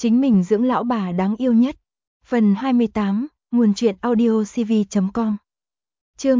chính mình dưỡng lão bà đáng yêu nhất. Phần 28, nguồn truyện audio cv.com. Chương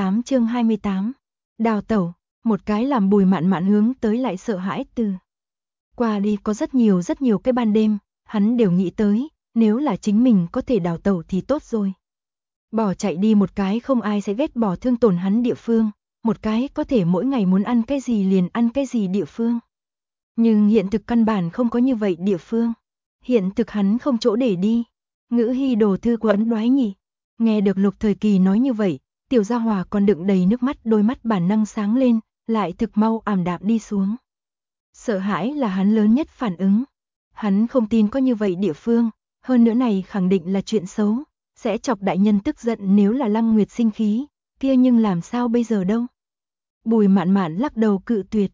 28. Đào tẩu, một cái làm Bùi Mạn Mạn hướng tới lại sợ hãi từ. Qua đi có rất nhiều cái ban đêm, hắn đều nghĩ tới, nếu là chính mình có thể đào tẩu thì tốt rồi. Bỏ chạy đi một cái không ai sẽ ghét bỏ thương tổn hắn địa phương, một cái có thể mỗi ngày muốn ăn cái gì liền ăn cái gì địa phương. Nhưng hiện thực căn bản không có như vậy địa phương. Hiện thực hắn không chỗ để đi. Ngữ hy đồ thư của Ấn Đoái Nhị. Nghe được Lục Thời Kỳ nói như vậy, Tiểu Gia Hòa còn đựng đầy nước mắt, đôi mắt bản năng sáng lên, lại thực mau ảm đạm đi xuống. Sợ hãi là hắn lớn nhất phản ứng. Hắn không tin có như vậy địa phương, hơn nữa này khẳng định là chuyện xấu, sẽ chọc đại nhân tức giận. Nếu là Lăng Nguyệt sinh khí, kia nhưng làm sao bây giờ đâu. Bùi Mạn Mạn lắc đầu cự tuyệt.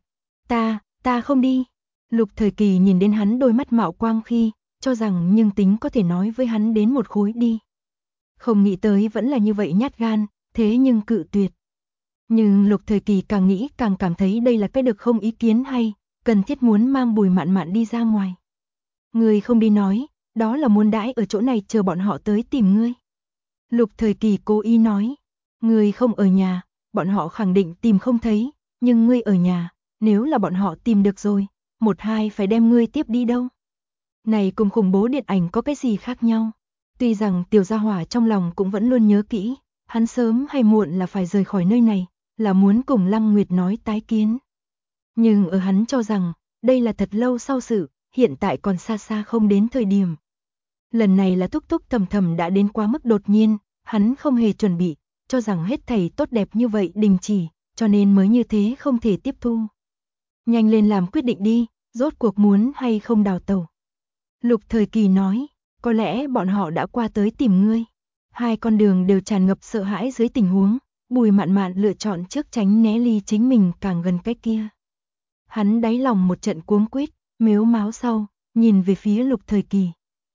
Ta không đi. Lục Thời Kỳ nhìn đến hắn đôi mắt mạo quang khi, cho rằng nhưng tính có thể nói với hắn đến một khối đi. Không nghĩ tới vẫn là như vậy nhát gan, thế nhưng cự tuyệt. Nhưng Lục Thời Kỳ càng nghĩ càng cảm thấy đây là cái được không ý kiến hay, cần thiết muốn mang Bùi Mạn Mạn đi ra ngoài. Ngươi không đi nói, đó là muốn đãi ở chỗ này chờ bọn họ tới tìm ngươi. Lục Thời Kỳ cố ý nói, ngươi không ở nhà, bọn họ khẳng định tìm không thấy, nhưng ngươi ở nhà, nếu là bọn họ tìm được rồi, một hai phải đem ngươi tiếp đi đâu. Này cùng khủng bố điện ảnh có cái gì khác nhau? Tuy rằng Tiểu Gia Hỏa trong lòng cũng vẫn luôn nhớ kỹ, hắn sớm hay muộn là phải rời khỏi nơi này, là muốn cùng Lăng Nguyệt nói tái kiến. Nhưng ở hắn cho rằng, đây là thật lâu sau sự, hiện tại còn xa xa không đến thời điểm. Lần này là thúc thúc thầm thầm đã đến quá mức đột nhiên, hắn không hề chuẩn bị, cho rằng hết thảy tốt đẹp như vậy đình chỉ, cho nên mới như thế không thể tiếp thu. Nhanh lên làm quyết định đi, rốt cuộc muốn hay không đào tẩu. Lục Thời Kỳ nói, có lẽ bọn họ đã qua tới tìm ngươi. Hai con đường đều tràn ngập sợ hãi dưới tình huống, Bùi Mạn Mạn lựa chọn trước tránh né ly chính mình càng gần cái kia. Hắn đáy lòng một trận cuống quýt, mếu máo sau, nhìn về phía Lục Thời Kỳ.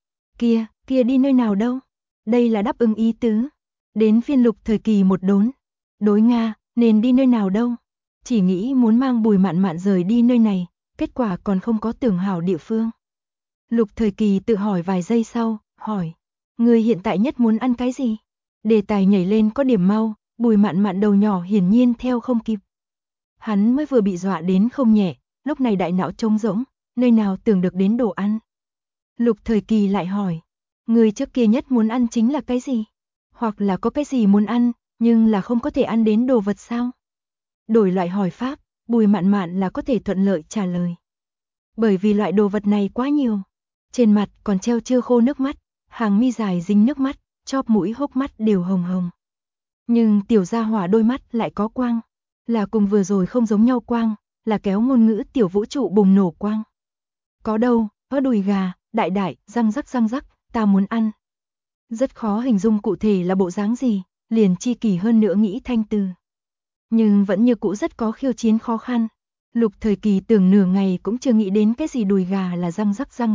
Kia đi nơi nào đâu? Đây là đáp ứng ý tứ. Đến phiên Lục Thời Kỳ một đốn. Đối Nga, nên đi nơi nào đâu? Chỉ nghĩ muốn mang Bùi Mạn Mạn rời đi nơi này, kết quả còn không có tưởng hảo địa phương. Lục Thời Kỳ tự hỏi vài giây sau, hỏi, ngươi hiện tại nhất muốn ăn cái gì? Đề tài nhảy lên có điểm mau, Bùi Mạn Mạn đầu nhỏ hiển nhiên theo không kịp. Hắn mới vừa bị dọa đến không nhẹ, lúc này đại não trống rỗng, nơi nào tưởng được đến đồ ăn. Lục Thời Kỳ lại hỏi, ngươi trước kia nhất muốn ăn chính là cái gì? Hoặc là có cái gì muốn ăn, nhưng là không có thể ăn đến đồ vật sao? Đổi loại hỏi pháp, Bùi Mạn Mạn là có thể thuận lợi trả lời. Bởi vì loại đồ vật này quá nhiều. Trên mặt còn treo chưa khô nước mắt, hàng mi dài dính nước mắt, chóp mũi hốc mắt đều hồng hồng. Nhưng Tiểu Gia Hỏa đôi mắt lại có quang, là cùng vừa rồi không giống nhau quang, là kéo ngôn ngữ tiểu vũ trụ bùng nổ quang. Có đâu, có đùi gà, đại, răng rắc, ta muốn ăn. Rất khó hình dung cụ thể là bộ dáng gì, liền chi kỳ hơn nữa nghĩ thanh từ. Nhưng vẫn như cũ rất có khiêu chiến khó khăn. Lục Thời Kỳ tưởng nửa ngày cũng chưa nghĩ đến cái gì đùi gà là răng rắc. Răng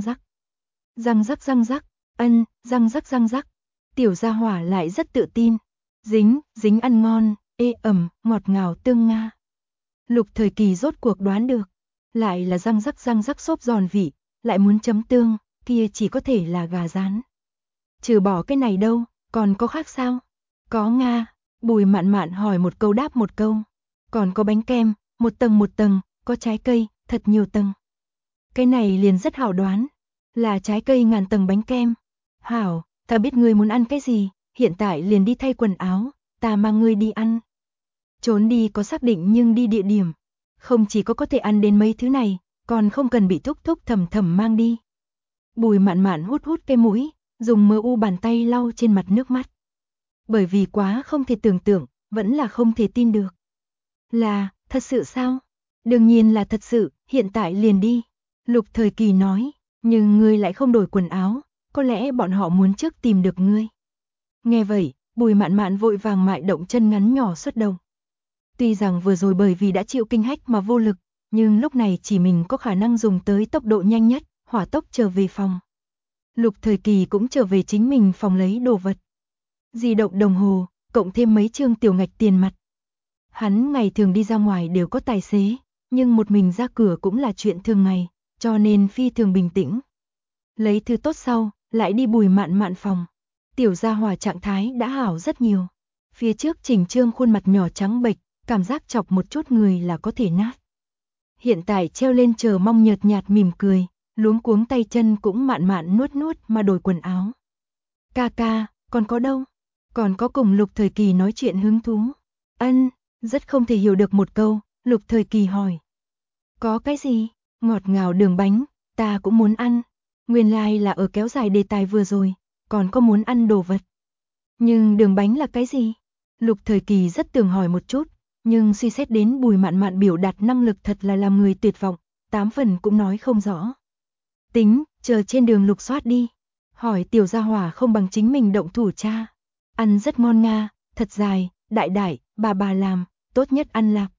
rắc. Tiểu Gia Hỏa lại rất tự tin. Dính ăn ngon, ê ẩm, ngọt ngào tương Nga. Lục Thời Kỳ rốt cuộc đoán được. Lại là răng rắc xốp giòn vị, lại muốn chấm tương, kia chỉ có thể là gà rán. Trừ bỏ cái này đâu, còn có khác sao? Có Nga, Bùi Mạn Mạn hỏi một câu đáp một câu. Còn có bánh kem, một tầng, có trái cây, thật nhiều tầng. Cái này liền rất hảo đoán, là trái cây ngàn tầng bánh kem. Hảo, ta biết ngươi muốn ăn cái gì, hiện tại liền đi thay quần áo, ta mang ngươi đi ăn. Trốn đi có xác định nhưng đi địa điểm. Không chỉ có thể ăn đến mấy thứ này, còn không cần bị thúc thúc thầm thầm mang đi. Bùi Mạn Mạn hút cái mũi, dùng mờ u bàn tay lau trên mặt nước mắt. Bởi vì quá không thể tưởng tượng, vẫn là không thể tin được. Là, thật sự sao? Đương nhiên là thật sự, hiện tại liền đi. Lục Thời Kỳ nói, nhưng ngươi lại không đổi quần áo, có lẽ bọn họ muốn trước tìm được ngươi. Nghe vậy, Bùi Mạn Mạn vội vàng mại động chân ngắn nhỏ xuất đầu. Tuy rằng vừa rồi bởi vì đã chịu kinh hách mà vô lực, nhưng lúc này chỉ mình có khả năng dùng tới tốc độ nhanh nhất, hỏa tốc trở về phòng. Lục Thời Kỳ cũng trở về chính mình phòng lấy đồ vật. Di động đồng hồ, cộng thêm mấy trương tiểu ngạch tiền mặt. Hắn ngày thường đi ra ngoài đều có tài xế, nhưng một mình ra cửa cũng là chuyện thường ngày, cho nên phi thường bình tĩnh. Lấy thư tốt sau, lại đi Bùi Mạn Mạn phòng. Tiểu Gia Hỏa trạng thái đã hảo rất nhiều. Phía trước chỉnh trương khuôn mặt nhỏ trắng bệch, cảm giác chọc một chút người là có thể nát. Hiện tại treo lên chờ mong nhợt nhạt mỉm cười, luống cuống tay chân cũng mạn mạn nuốt nuốt mà đổi quần áo. Ca ca, còn có đâu? Còn có cùng Lục Thời Kỳ nói chuyện hứng thú. Ân, rất không thể hiểu được một câu, Lục Thời Kỳ hỏi. Có cái gì? Ngọt ngào đường bánh, ta cũng muốn ăn. Nguyên lai là ở kéo dài đề tài vừa rồi, còn có muốn ăn đồ vật. Nhưng đường bánh là cái gì? Lục Thời Kỳ rất tưởng hỏi một chút, nhưng suy xét đến Bùi Mạn Mạn biểu đạt năng lực thật là làm người tuyệt vọng, 8 phần cũng nói không rõ. Tính, chờ trên đường lục soát đi. Hỏi Tiểu Gia Hỏa không bằng chính mình động thủ cha. Ăn rất ngon nga, thật dài, đại đại, bà làm, tốt nhất ăn lạc.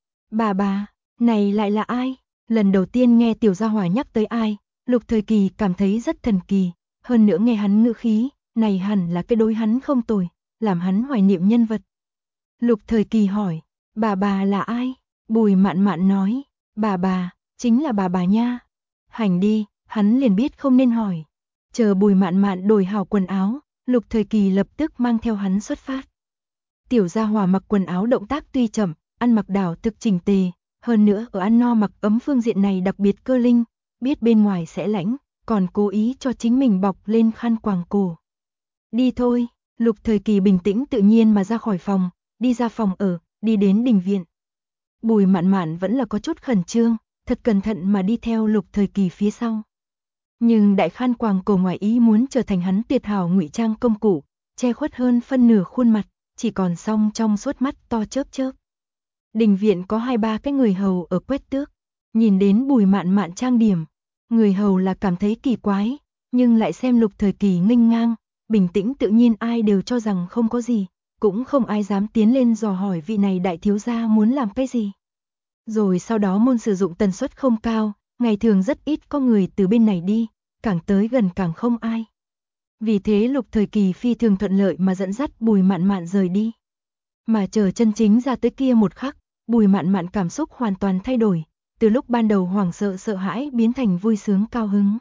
Bà, này lại là ai? Lần đầu tiên nghe Tiểu Gia Hỏa nhắc tới ai, Lục Thời Kỳ cảm thấy rất thần kỳ, hơn nữa nghe hắn ngữ khí, này hẳn là cái đối hắn không tồi, làm hắn hoài niệm nhân vật. Lục Thời Kỳ hỏi, bà là ai? Bùi Mạn Mạn nói, bà, chính là bà nha. Hành đi, hắn liền biết không nên hỏi. Chờ Bùi Mạn Mạn đổi hảo quần áo, Lục Thời Kỳ lập tức mang theo hắn xuất phát. Tiểu Gia Hỏa mặc quần áo động tác tuy chậm, ăn mặc đảo thực chỉnh tề, hơn nữa ở ăn no mặc ấm phương diện này đặc biệt cơ linh, biết bên ngoài sẽ lạnh, còn cố ý cho chính mình bọc lên khăn quàng cổ. Đi thôi, Lục Thời Kỳ bình tĩnh tự nhiên mà ra khỏi phòng, đi ra phòng ở, đi đến đình viện. Bùi Mạn Mạn vẫn là có chút khẩn trương, thật cẩn thận mà đi theo Lục Thời Kỳ phía sau. Nhưng đại khăn quàng cổ ngoài ý muốn trở thành hắn tuyệt hảo ngụy trang công cụ, che khuất hơn phân nửa khuôn mặt, chỉ còn song trong suốt mắt to chớp chớp. Đình viện có 2-3 cái người hầu ở quét tước, nhìn đến Bùi Mạn Mạn trang điểm, người hầu là cảm thấy kỳ quái, nhưng lại xem Lục Thời Kỳ nghênh ngang, bình tĩnh tự nhiên ai đều cho rằng không có gì, cũng không ai dám tiến lên dò hỏi vị này đại thiếu gia muốn làm cái gì. Rồi sau đó môn sử dụng tần suất không cao, ngày thường rất ít có người từ bên này đi, càng tới gần càng không ai. Vì thế Lục Thời Kỳ phi thường thuận lợi mà dẫn dắt Bùi Mạn Mạn rời đi. Mà chờ chân chính ra tới kia một khắc, Bùi Mạn Mạn cảm xúc hoàn toàn thay đổi, từ lúc ban đầu hoảng sợ sợ hãi biến thành vui sướng cao hứng.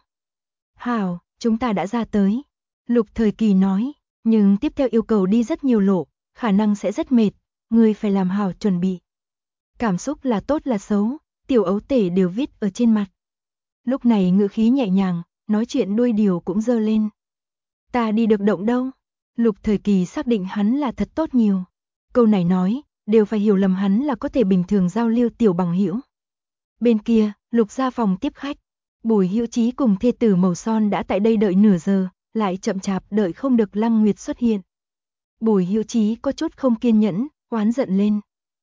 Hảo, chúng ta đã ra tới. Lục Thời Kỳ nói, nhưng tiếp theo yêu cầu đi rất nhiều lộ, khả năng sẽ rất mệt, ngươi phải làm hảo chuẩn bị. Cảm xúc là tốt là xấu, Tiểu Ấu Tể đều viết ở trên mặt. Lúc này ngữ khí nhẹ nhàng, nói chuyện đuôi điều cũng dơ lên. Ta đi được động đâu? Lục Thời Kỳ xác định hắn là thật tốt nhiều. Câu này nói, đều phải hiểu lầm hắn là có thể bình thường giao lưu tiểu bằng hữu. Bên kia, Lục gia phòng tiếp khách. Bùi Hữu Chí cùng thê tử Màu Son đã tại đây đợi nửa giờ, lại chậm chạp đợi không được Lăng Nguyệt xuất hiện. Bùi Hữu Chí có chút không kiên nhẫn, oán giận lên.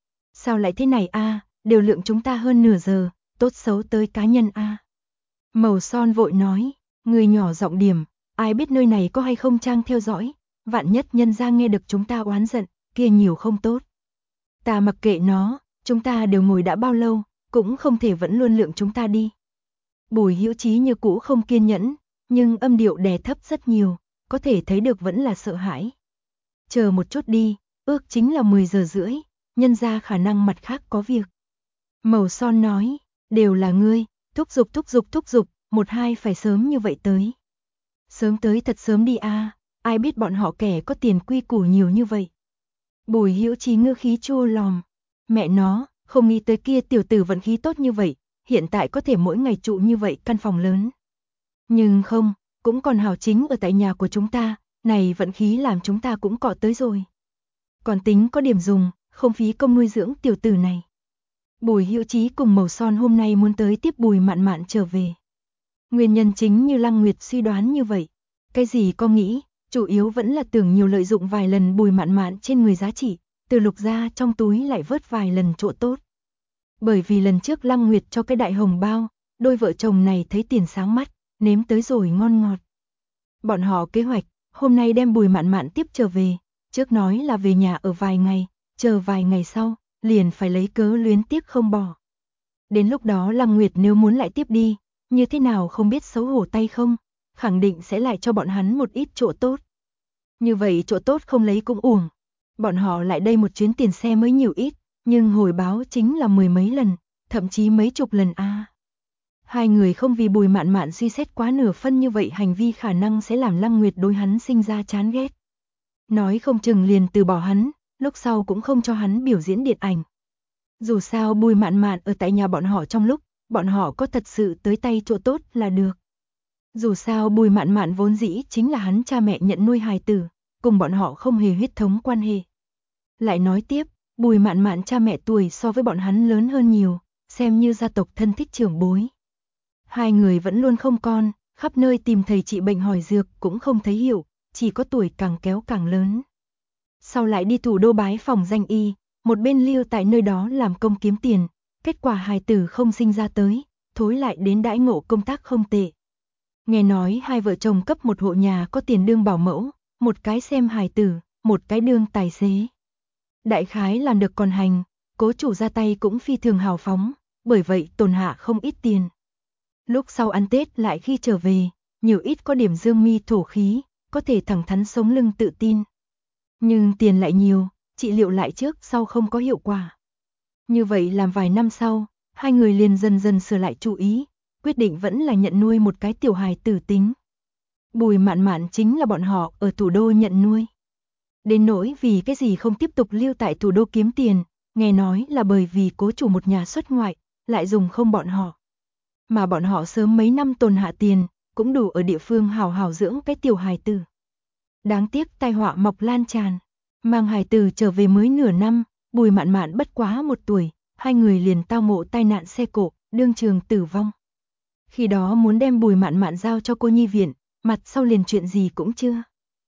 Sao lại thế này a? Đều lượng chúng ta hơn nửa giờ, tốt xấu tới cá nhân a. Màu Son vội nói, người nhỏ giọng điểm, ai biết nơi này có hay không trang theo dõi, vạn nhất nhân ra nghe được chúng ta oán giận, kia nhiều không tốt. Ta mặc kệ nó, chúng ta đều ngồi đã bao lâu, cũng không thể vẫn luôn lượng chúng ta đi. Bùi Hữu Chí như cũ không kiên nhẫn, nhưng âm điệu đè thấp rất nhiều, có thể thấy được vẫn là sợ hãi. Chờ một chút đi, ước chính là 10 giờ rưỡi, nhân ra khả năng mặt khác có việc. Màu Son nói, đều là ngươi, thúc giục, 1-2 phải sớm như vậy tới. Sớm tới thật sớm đi a, ai biết bọn họ kẻ có tiền quy củ nhiều như vậy. Bùi Hữu Chí ngư khí chua lòm, mẹ nó, không nghĩ tới kia tiểu tử vận khí tốt như vậy, hiện tại có thể mỗi ngày trụ như vậy căn phòng lớn. Nhưng không, cũng còn hảo chính ở tại nhà của chúng ta, này vận khí làm chúng ta cũng cọ tới rồi. Còn tính có điểm dùng, không phí công nuôi dưỡng tiểu tử này. Bùi Hữu Chí cùng Màu Son hôm nay muốn tới tiếp Bùi Mạn Mạn trở về. Nguyên nhân chính như Lăng Nguyệt suy đoán như vậy. Cái gì có nghĩ, chủ yếu vẫn là tưởng nhiều lợi dụng vài lần Bùi Mạn Mạn trên người giá trị, từ Lục gia trong túi lại vớt vài lần chỗ tốt. Bởi vì lần trước Lăng Nguyệt cho cái đại hồng bao, đôi vợ chồng này thấy tiền sáng mắt, nếm tới rồi ngon ngọt. Bọn họ kế hoạch, hôm nay đem Bùi Mạn Mạn tiếp trở về, trước nói là về nhà ở vài ngày, chờ vài ngày sau, liền phải lấy cớ luyến tiếc không bỏ. Đến lúc đó Lăng Nguyệt nếu muốn lại tiếp đi, như thế nào không biết xấu hổ tay không, khẳng định sẽ lại cho bọn hắn một ít chỗ tốt. Như vậy chỗ tốt không lấy cũng uổng. Bọn họ lại đây một chuyến tiền xe mới nhiều ít, nhưng hồi báo chính là 10 mấy lần, thậm chí mấy chục lần a. Hai người không vì Bùi Mạn Mạn suy xét quá nửa phân như vậy hành vi khả năng sẽ làm Lăng Nguyệt đối hắn sinh ra chán ghét. Nói không chừng liền từ bỏ hắn, lúc sau cũng không cho hắn biểu diễn điện ảnh. Dù sao Bùi Mạn Mạn ở tại nhà bọn họ trong lúc, bọn họ có thật sự tới tay chỗ tốt là được. Dù sao Bùi Mạn Mạn vốn dĩ chính là hắn cha mẹ nhận nuôi hài tử, cùng bọn họ không hề huyết thống quan hệ. Lại nói tiếp, Bùi Mạn Mạn cha mẹ tuổi so với bọn hắn lớn hơn nhiều, xem như gia tộc thân thích trưởng bối. Hai người vẫn luôn không con, khắp nơi tìm thầy trị bệnh hỏi dược cũng không thấy hiệu, chỉ có tuổi càng kéo càng lớn. Sau lại đi thủ đô bái phòng danh y, một bên lưu tại nơi đó làm công kiếm tiền, kết quả hài tử không sinh ra tới, thối lại đến đãi ngộ công tác không tệ. Nghe nói hai vợ chồng cấp một hộ nhà có tiền đương bảo mẫu, một cái xem hài tử, một cái đương tài xế. Đại khái làm được còn hành, cố chủ ra tay cũng phi thường hào phóng, bởi vậy tồn hạ không ít tiền. Lúc sau ăn Tết lại khi trở về, nhiều ít có điểm dương mi thổ khí, có thể thẳng thắn sống lưng tự tin. Nhưng tiền lại nhiều, trị liệu lại trước sau không có hiệu quả. Như vậy làm vài năm sau, hai người liền dần dần sửa lại chú ý, quyết định vẫn là nhận nuôi một cái tiểu hài tử tính. Bùi Mạn Mạn chính là bọn họ ở thủ đô nhận nuôi. Đến nỗi vì cái gì không tiếp tục lưu tại thủ đô kiếm tiền, nghe nói là bởi vì cố chủ một nhà xuất ngoại, lại dùng không bọn họ. Mà bọn họ sớm mấy năm tồn hạ tiền, cũng đủ ở địa phương hào hào dưỡng cái tiểu hài tử. Đáng tiếc tai họa mọc lan tràn, mang hài tử trở về mới nửa năm, Bùi Mạn Mạn bất quá 1 tuổi, hai người liền tao ngộ tai nạn xe cộ, đương trường tử vong. Khi đó muốn đem Bùi Mạn Mạn giao cho cô nhi viện, mặt sau liền chuyện gì cũng chưa.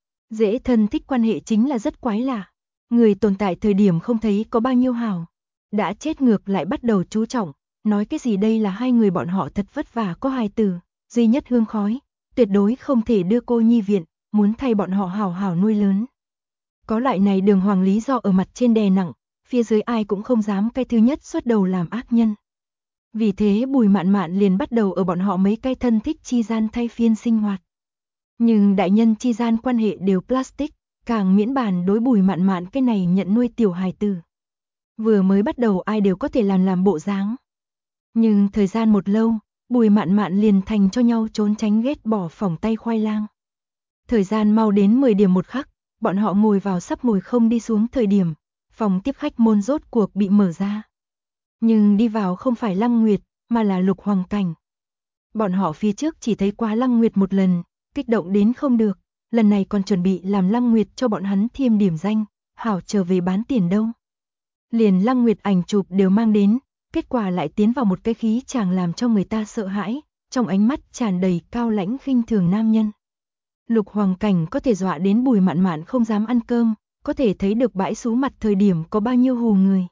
Dễ thân thích quan hệ chính là rất quái lạ. Người tồn tại thời điểm không thấy có bao nhiêu hào, đã chết ngược lại bắt đầu chú trọng, nói cái gì đây là hai người bọn họ thật vất vả có hài tử, duy nhất hương khói, tuyệt đối không thể đưa cô nhi viện, muốn thay bọn họ hào hào nuôi lớn. Có loại này đường hoàng lý do ở mặt trên đè nặng, phía dưới ai cũng không dám cái thứ nhất xuất đầu làm ác nhân. Vì thế Bùi Mạn Mạn liền bắt đầu ở bọn họ mấy cái thân thích chi gian thay phiên sinh hoạt. Nhưng đại nhân chi gian quan hệ đều plastic, càng miễn bàn đối Bùi Mạn Mạn cái này nhận nuôi tiểu hài tử. Vừa mới bắt đầu ai đều có thể làm bộ dáng. Nhưng thời gian một lâu, Bùi Mạn Mạn liền thành cho nhau trốn tránh ghét bỏ phỏng tay khoai lang. Thời gian mau đến 10 điểm 1 khắc, bọn họ ngồi vào sắp ngồi không đi xuống thời điểm, phòng tiếp khách môn rốt cuộc bị mở ra. Nhưng đi vào không phải Lăng Nguyệt, mà là Lục Hoàng Cảnh. Bọn họ phía trước chỉ thấy qua Lăng Nguyệt một lần, kích động đến không được, lần này còn chuẩn bị làm Lăng Nguyệt cho bọn hắn thêm điểm danh, hảo trở về bán tiền đâu. Liền Lăng Nguyệt ảnh chụp đều mang đến, kết quả lại tiến vào một cái khí chàng làm cho người ta sợ hãi, trong ánh mắt tràn đầy cao lãnh khinh thường nam nhân. Lục Hoàng Cảnh có thể dọa đến Bùi Mạn Mạn không dám ăn cơm, có thể thấy được bãi sú mặt thời điểm có bao nhiêu hù người.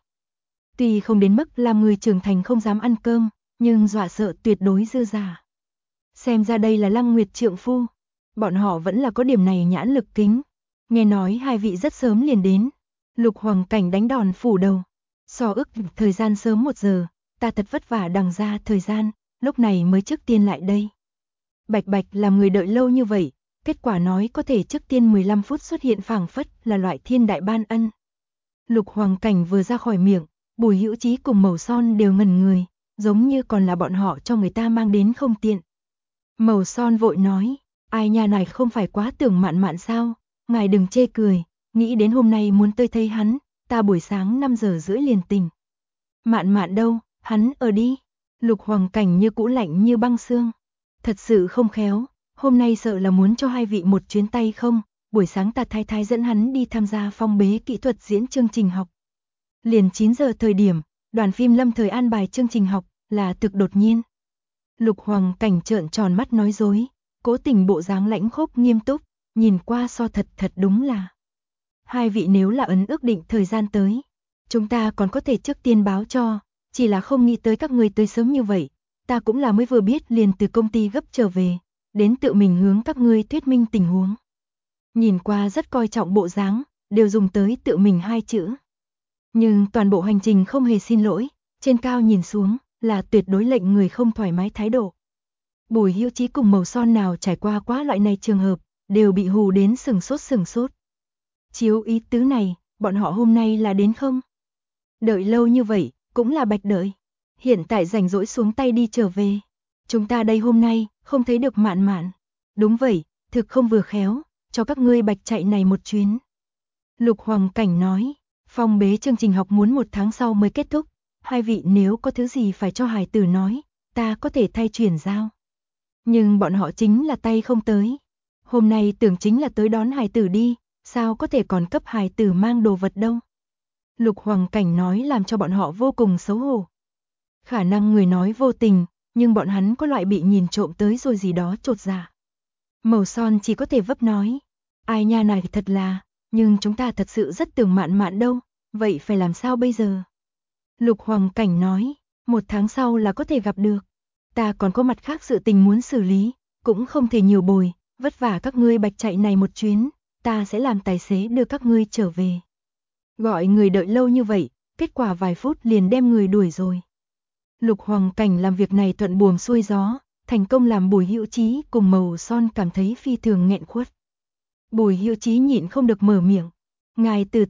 Tuy không đến mức làm người trưởng thành không dám ăn cơm, nhưng dọa sợ tuyệt đối dư giả. Xem ra đây là Lăng Nguyệt trượng phu, bọn họ vẫn là có điểm này nhãn lực kính. Nghe nói hai vị rất sớm liền đến, Lục Hoàng Cảnh đánh đòn phủ đầu. So ước thời gian sớm 1 giờ, ta thật vất vả đằng ra thời gian, lúc này mới trước tiên lại đây. Bạch bạch làm người đợi lâu như vậy, kết quả nói có thể trước tiên 15 phút xuất hiện phảng phất là loại thiên đại ban ân. Lục Hoàng Cảnh vừa ra khỏi miệng, Bùi Hữu Chí cùng Màu Son đều ngẩn người, giống như còn là bọn họ cho người ta mang đến không tiện. Màu Son vội nói, ai nhà này không phải quá tưởng Mạn Mạn sao, ngài đừng chê cười, nghĩ đến hôm nay muốn tới thấy hắn, ta buổi sáng 5 giờ rưỡi liền tỉnh. Mạn Mạn đâu, hắn ở đi. Lục Hoàng Cảnh như cũ lạnh như băng xương. Thật sự không khéo, hôm nay sợ là muốn cho hai vị một chuyến tay không, buổi sáng ta thái thái dẫn hắn đi tham gia phong bế kỹ thuật diễn chương trình học. Liền 9 giờ thời điểm, đoàn phim lâm thời an bài chương trình học, là thực đột nhiên. Lục Hoàng Cảnh trợn tròn mắt nói dối, cố tình bộ dáng lãnh khốc nghiêm túc, nhìn qua so thật đúng là. Hai vị nếu là ấn ước định thời gian tới, chúng ta còn có thể trước tiên báo cho, chỉ là không nghĩ tới các người tới sớm như vậy, ta cũng là mới vừa biết liền từ công ty gấp trở về, đến tự mình hướng các ngươi thuyết minh tình huống. Nhìn qua rất coi trọng bộ dáng, đều dùng tới tự mình 2 chữ. Nhưng toàn bộ hành trình không hề xin lỗi, trên cao nhìn xuống, là tuyệt đối lệnh người không thoải mái thái độ. Bùi Hữu Chí cùng Màu Son nào trải qua quá loại này trường hợp, đều bị hù đến sừng sốt. Chiếu ý tứ này, bọn họ hôm nay là đến không? Đợi lâu như vậy, cũng là bạch đợi. Hiện tại rảnh rỗi xuống tay đi trở về. Chúng ta đây hôm nay, không thấy được Mạn Mạn. Đúng vậy, thực không vừa khéo, cho các ngươi bạch chạy này một chuyến. Lục Hoàng Cảnh nói, phong bế chương trình học muốn 1 tháng sau mới kết thúc, hai vị nếu có thứ gì phải cho hài tử nói, ta có thể thay chuyển giao. Nhưng bọn họ chính là tay không tới. Hôm nay tưởng chính là tới đón hài tử đi, sao có thể còn cấp hài tử mang đồ vật đâu. Lục Hoàng Cảnh nói làm cho bọn họ vô cùng xấu hổ. Khả năng người nói vô tình, nhưng bọn hắn có loại bị nhìn trộm tới rồi gì đó chột dạ. Màu Son chỉ có thể vấp nói, ai nha này thật là, nhưng chúng ta thật sự rất tưởng Mạn Mạn đâu, vậy phải làm sao bây giờ? Lục Hoàng Cảnh nói, 1 tháng sau là có thể gặp được. Ta còn có mặt khác sự tình muốn xử lý, cũng không thể nhiều bồi, vất vả các ngươi bạch chạy này một chuyến, ta sẽ làm tài xế đưa các ngươi trở về. Gọi người đợi lâu như vậy, kết quả vài phút liền đem người đuổi rồi. Lục Hoàng Cảnh làm việc này thuận buồm xuôi gió, thành công làm Bùi Hữu Chí cùng Màu Son cảm thấy phi thường nghẹn khuất. Bùi Hữu Chí nhịn không được mở miệng, ngài từ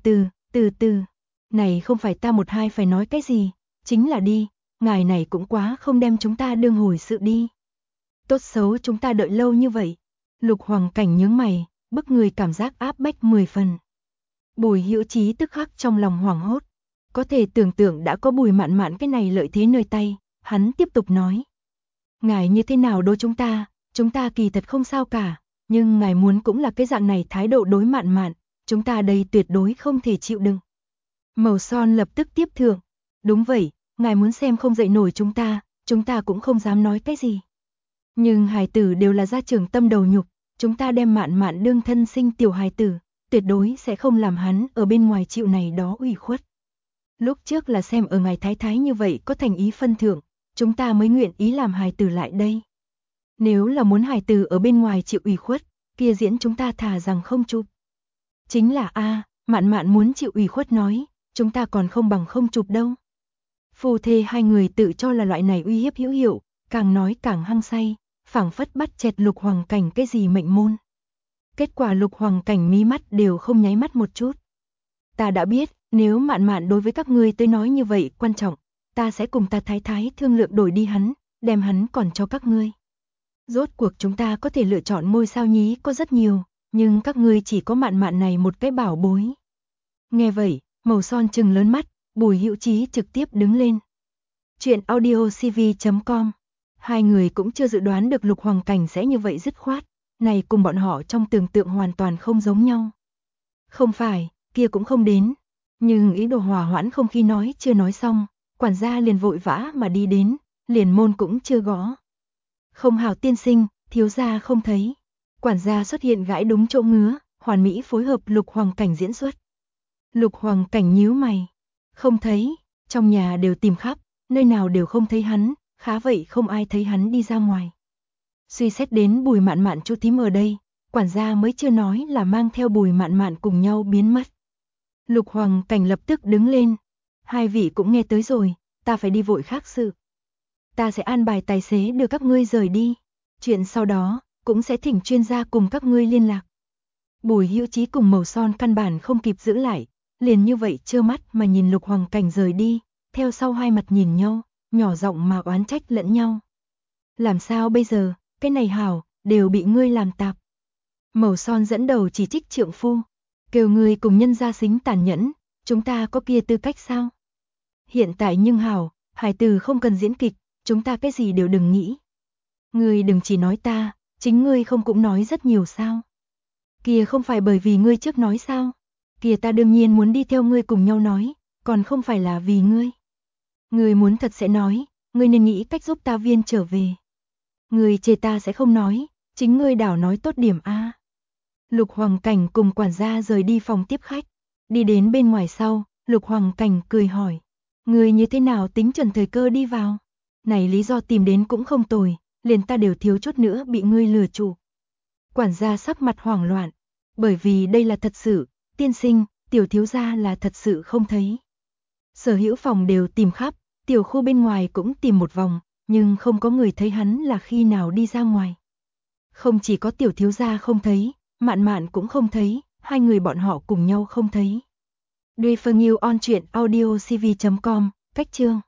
từ, này không phải ta một hai phải nói cái gì, chính là đi, ngài này cũng quá không đem chúng ta đương hồi sự đi. Tốt xấu chúng ta đợi lâu như vậy. Lục Hoàng Cảnh nhướng mày, bức người cảm giác áp bách 10 phần. Bùi Hữu Chí tức khắc trong lòng hoảng hốt, có thể tưởng tượng đã có Bùi Mạn Mạn cái này lợi thế nơi tay, hắn tiếp tục nói. Ngài như thế nào đối chúng ta kỳ thật không sao cả, nhưng ngài muốn cũng là cái dạng này thái độ đối Mạn Mạn, chúng ta đây tuyệt đối không thể chịu đựng. Màu Son lập tức tiếp thượng, đúng vậy, ngài muốn xem không dậy nổi chúng ta cũng không dám nói cái gì. Nhưng hài tử đều là gia trưởng tâm đầu nhục, chúng ta đem Mạn Mạn đương thân sinh tiểu hài tử, tuyệt đối sẽ không làm hắn ở bên ngoài chịu này đó ủy khuất. Lúc trước là xem ở ngài thái thái như vậy có thành ý phân thượng, chúng ta mới nguyện ý làm hài tử lại đây. Nếu là muốn hài tử ở bên ngoài chịu ủy khuất, kia diễn chúng ta thà rằng không chụp. Chính là Mạn Mạn muốn chịu ủy khuất nói, chúng ta còn không bằng không chụp đâu. Phu thê hai người tự cho là loại này uy hiếp hữu hiệu, càng nói càng hăng say, phảng phất bắt chẹt Lục Hoàng Cảnh cái gì mệnh môn. Kết quả Lục Hoàng Cảnh mí mắt đều không nháy mắt một chút. Ta đã biết, nếu Mạn Mạn đối với các ngươi tới nói như vậy quan trọng, ta sẽ cùng ta thái thái thương lượng đổi đi hắn, đem hắn còn cho các ngươi. Rốt cuộc chúng ta có thể lựa chọn ngôi sao nhí có rất nhiều, nhưng các ngươi chỉ có Mạn Mạn này một cái bảo bối. Nghe vậy, Màu Son trừng lớn mắt, Bùi Hữu Chí trực tiếp đứng lên. Chuyện audiocv.com. Hai người cũng chưa dự đoán được Lục Hoàng Cảnh sẽ như vậy dứt khoát, này cùng bọn họ trong tưởng tượng hoàn toàn không giống nhau. Không phải, kia cũng không đến, nhưng ý đồ hòa hoãn không khí nói chưa nói xong, quản gia liền vội vã mà đi đến, liền môn cũng chưa gõ. Không hảo tiên sinh, thiếu gia không thấy. Quản gia xuất hiện gãi đúng chỗ ngứa, hoàn mỹ phối hợp Lục Hoàng Cảnh diễn xuất. Lục Hoàng Cảnh nhíu mày, không thấy, trong nhà đều tìm khắp, nơi nào đều không thấy hắn, khá vậy không ai thấy hắn đi ra ngoài. Suy xét đến Bùi Mạn Mạn chú thím ở đây, quản gia mới chưa nói là mang theo Bùi Mạn Mạn cùng nhau biến mất. Lục Hoàng Cảnh lập tức đứng lên, hai vị cũng nghe tới rồi, ta phải đi vội khác sự. Ta sẽ an bài tài xế đưa các ngươi rời đi, chuyện sau đó, cũng sẽ thỉnh chuyên gia cùng các ngươi liên lạc. Bùi Hữu Chí cùng Màu Son căn bản không kịp giữ lại, liền như vậy trơ mắt mà nhìn Lục Hoàng Cảnh rời đi, theo sau hai mặt nhìn nhau, nhỏ giọng mà oán trách lẫn nhau. Làm sao bây giờ, cái này hảo, đều bị ngươi làm tạp. Màu Son dẫn đầu chỉ trích trượng phu, kêu ngươi cùng nhân gia xính tàn nhẫn, chúng ta có kia tư cách sao? Hiện tại nhưng hảo, hài tử không cần diễn kịch, chúng ta cái gì đều đừng nghĩ. Ngươi đừng chỉ nói ta, chính ngươi không cũng nói rất nhiều sao? Kia không phải bởi vì ngươi trước nói sao? Kia ta đương nhiên muốn đi theo ngươi cùng nhau nói, còn không phải là vì ngươi. Ngươi muốn thật sẽ nói, ngươi nên nghĩ cách giúp ta viên trở về. Ngươi chê ta sẽ không nói, chính ngươi đảo nói tốt điểm a. Lục Hoàng Cảnh cùng quản gia rời đi phòng tiếp khách, đi đến bên ngoài sau, Lục Hoàng Cảnh cười hỏi, ngươi như thế nào tính chuẩn thời cơ đi vào? Này lý do tìm đến cũng không tồi, liền ta đều thiếu chút nữa bị ngươi lừa chủ. Quản gia sắc mặt hoảng loạn, bởi vì đây là thật sự, tiên sinh, tiểu thiếu gia là thật sự không thấy. Sở hữu phòng đều tìm khắp, tiểu khu bên ngoài cũng tìm một vòng, nhưng không có người thấy hắn là khi nào đi ra ngoài. Không chỉ có tiểu thiếu gia không thấy, Mạn Mạn cũng không thấy, hai người bọn họ cùng nhau không thấy. Duy Phương Yêu on truyện audiocv.com, cách chương